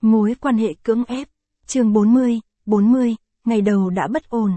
Mối quan hệ cưỡng ép. Chương 40, ngày đầu đã bất ổn.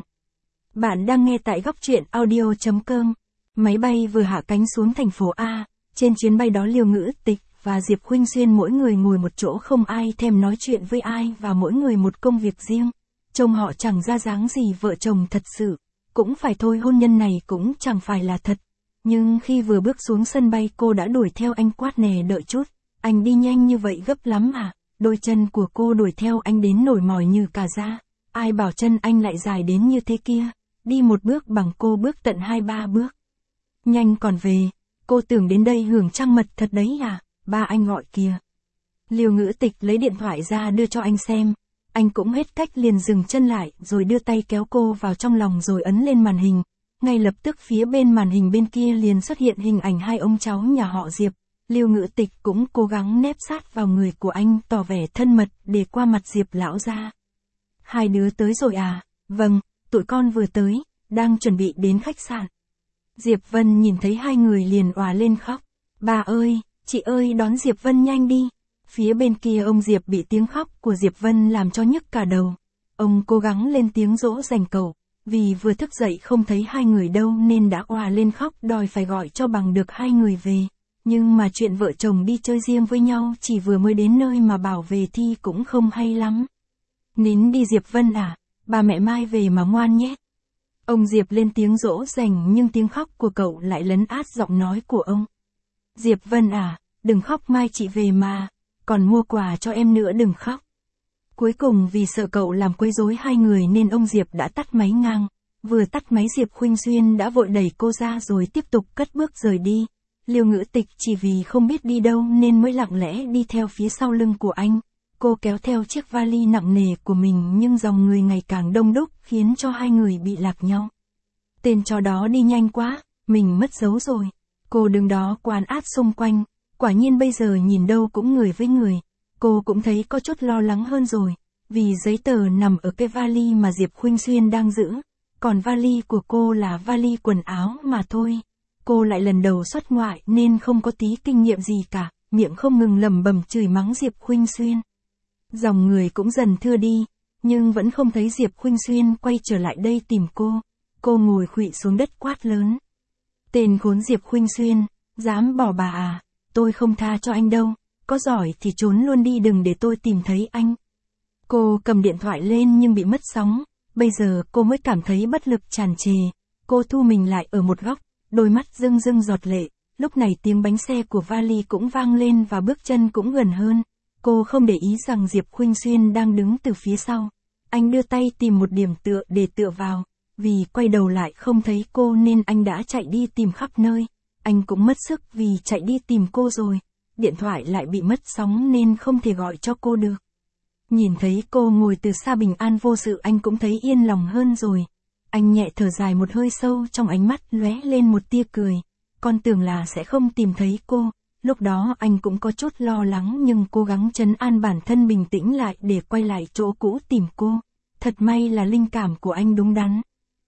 Bạn đang nghe tại góc truyện audio.com. Máy bay vừa hạ cánh xuống thành phố A, trên chuyến bay đó Liêu Ngữ Tịch và Diệp Khuynh Xuyên mỗi người ngồi một chỗ, không ai thèm nói chuyện với ai và mỗi người một công việc riêng. Trông họ chẳng ra dáng gì vợ chồng thật sự. Cũng phải thôi, hôn nhân này cũng chẳng phải là thật. Nhưng khi vừa bước xuống sân bay cô đã đuổi theo anh quát nè, đợi chút, anh đi nhanh như vậy gấp lắm à? Đôi chân của cô đuổi theo anh đến nổi mỏi như cả da. Ai bảo chân anh lại dài đến như thế kia. Đi một bước bằng cô bước tận 2-3 bước. Nhanh còn về, cô tưởng đến đây hưởng trăng mật thật đấy à? Ba anh gọi kìa. Liêu Ngữ Tịch lấy điện thoại ra đưa cho anh xem. Anh cũng hết cách liền dừng chân lại rồi đưa tay kéo cô vào trong lòng rồi ấn lên màn hình. Ngay lập tức phía bên màn hình bên kia liền xuất hiện hình ảnh hai ông cháu nhà họ Diệp. Liêu Ngữ Tịch cũng cố gắng nép sát vào người của anh tỏ vẻ thân mật để qua mặt Diệp lão gia. Hai đứa tới rồi à? Vâng, tụi con vừa tới, đang chuẩn bị đến khách sạn. Diệp Vân nhìn thấy hai người liền òa lên khóc. Bà ơi, chị ơi, đón Diệp Vân nhanh đi. Phía bên kia ông Diệp bị tiếng khóc của Diệp Vân làm cho nhức cả đầu. Ông cố gắng lên tiếng dỗ dành cậu, vì vừa thức dậy không thấy hai người đâu nên đã òa lên khóc đòi phải gọi cho bằng được hai người về. Nhưng mà chuyện vợ chồng đi chơi riêng với nhau chỉ vừa mới đến nơi mà bảo về thì cũng không hay lắm. Nín đi Diệp Vân à, bà mẹ mai về mà ngoan nhé. Ông Diệp lên tiếng dỗ dành nhưng tiếng khóc của cậu lại lấn át giọng nói của ông. Diệp Vân à, đừng khóc, mai chị về mà, còn mua quà cho em nữa, đừng khóc. Cuối cùng vì sợ cậu làm quấy rối hai người nên ông Diệp đã tắt máy ngang. Vừa tắt máy Diệp Khuynh Xuyên đã vội đẩy cô ra rồi tiếp tục cất bước rời đi. Liêu Ngữ Tịch chỉ vì không biết đi đâu nên mới lặng lẽ đi theo phía sau lưng của anh. Cô kéo theo chiếc vali nặng nề của mình nhưng dòng người ngày càng đông đúc khiến cho hai người bị lạc nhau. Tên chó đó đi nhanh quá, mình mất dấu rồi. Cô đứng đó quan sát xung quanh, quả nhiên bây giờ nhìn đâu cũng người với người. Cô cũng thấy có chút lo lắng hơn rồi, vì giấy tờ nằm ở cái vali mà Diệp Khuynh Xuyên đang giữ, còn vali của cô là vali quần áo mà thôi. Cô lại lần đầu xuất ngoại nên không có tí kinh nghiệm gì cả, miệng không ngừng lẩm bẩm chửi mắng Diệp Khuynh Xuyên. Dòng người cũng dần thưa đi, nhưng vẫn không thấy Diệp Khuynh Xuyên quay trở lại đây tìm cô. Cô ngồi khuỵu xuống đất quát lớn. Tên khốn Diệp Khuynh Xuyên, dám bỏ bà à, tôi không tha cho anh đâu, có giỏi thì trốn luôn đi, đừng để tôi tìm thấy anh. Cô cầm điện thoại lên nhưng bị mất sóng, bây giờ cô mới cảm thấy bất lực tràn trề. Cô thu mình lại ở một góc, đôi mắt rưng rưng giọt lệ. Lúc này tiếng bánh xe của vali cũng vang lên và bước chân cũng gần hơn. Cô không để ý rằng Diệp Khuynh Xuyên đang đứng từ phía sau. Anh đưa tay tìm một điểm tựa để tựa vào. Vì quay đầu lại không thấy cô nên anh đã chạy đi tìm khắp nơi. Anh cũng mất sức vì chạy đi tìm cô rồi. Điện thoại lại bị mất sóng nên không thể gọi cho cô được. Nhìn thấy cô ngồi từ xa bình an vô sự, anh cũng thấy yên lòng hơn rồi. Anh nhẹ thở dài một hơi sâu, trong ánh mắt lóe lên một tia cười. Con tưởng là sẽ không tìm thấy cô. Lúc đó anh cũng có chút lo lắng nhưng cố gắng trấn an bản thân bình tĩnh lại để quay lại chỗ cũ tìm cô. Thật may là linh cảm của anh đúng đắn.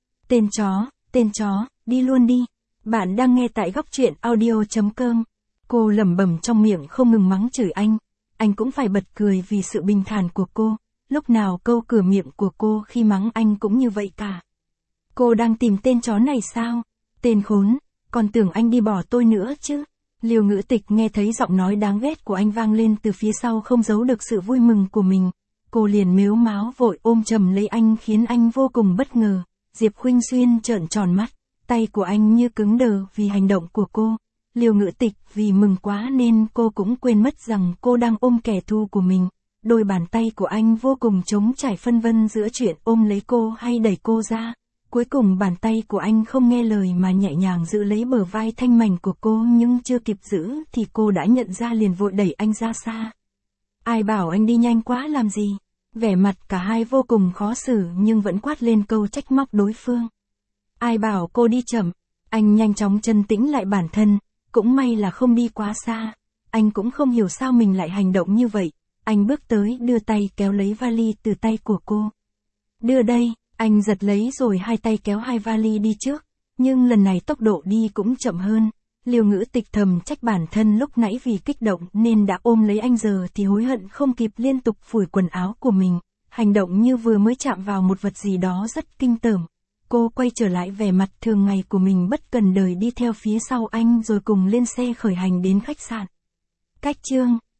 Tên chó, đi luôn đi. Bạn đang nghe tại góc truyện audio.com. Cô lẩm bẩm trong miệng không ngừng mắng chửi anh. Anh cũng phải bật cười vì sự bình thản của cô. Lúc nào câu cửa miệng của cô khi mắng anh cũng như vậy cả. Cô đang tìm tên chó này sao? Tên khốn, còn tưởng anh đi bỏ tôi nữa chứ. Liêu Ngữ Tịch nghe thấy giọng nói đáng ghét của anh vang lên từ phía sau, không giấu được sự vui mừng của mình. Cô liền mếu máo vội ôm chầm lấy anh khiến anh vô cùng bất ngờ. Diệp Khuynh Xuyên trợn tròn mắt, tay của anh như cứng đờ vì hành động của cô. Liêu Ngữ Tịch vì mừng quá nên cô cũng quên mất rằng cô đang ôm kẻ thù của mình. Đôi bàn tay của anh vô cùng trống trải phân vân giữa chuyện ôm lấy cô hay đẩy cô ra. Cuối cùng bàn tay của anh không nghe lời mà nhẹ nhàng giữ lấy bờ vai thanh mảnh của cô, nhưng chưa kịp giữ thì cô đã nhận ra liền vội đẩy anh ra xa. Ai bảo anh đi nhanh quá làm gì? Vẻ mặt cả hai vô cùng khó xử nhưng vẫn quát lên câu trách móc đối phương. Ai bảo cô đi chậm? Anh nhanh chóng trấn tĩnh lại bản thân, cũng may là không đi quá xa. Anh cũng không hiểu sao mình lại hành động như vậy. Anh bước tới đưa tay kéo lấy vali từ tay của cô. Đưa đây. Anh giật lấy rồi hai tay kéo hai vali đi trước, nhưng lần này tốc độ đi cũng chậm hơn. Liêu Ngữ Tịch thầm trách bản thân lúc nãy vì kích động nên đã ôm lấy anh, giờ thì hối hận không kịp liên tục phủi quần áo của mình, hành động như vừa mới chạm vào một vật gì đó rất kinh tởm. Cô quay trở lại vẻ mặt thường ngày của mình, bất cần đời đi theo phía sau anh rồi cùng lên xe khởi hành đến khách sạn. Cách chương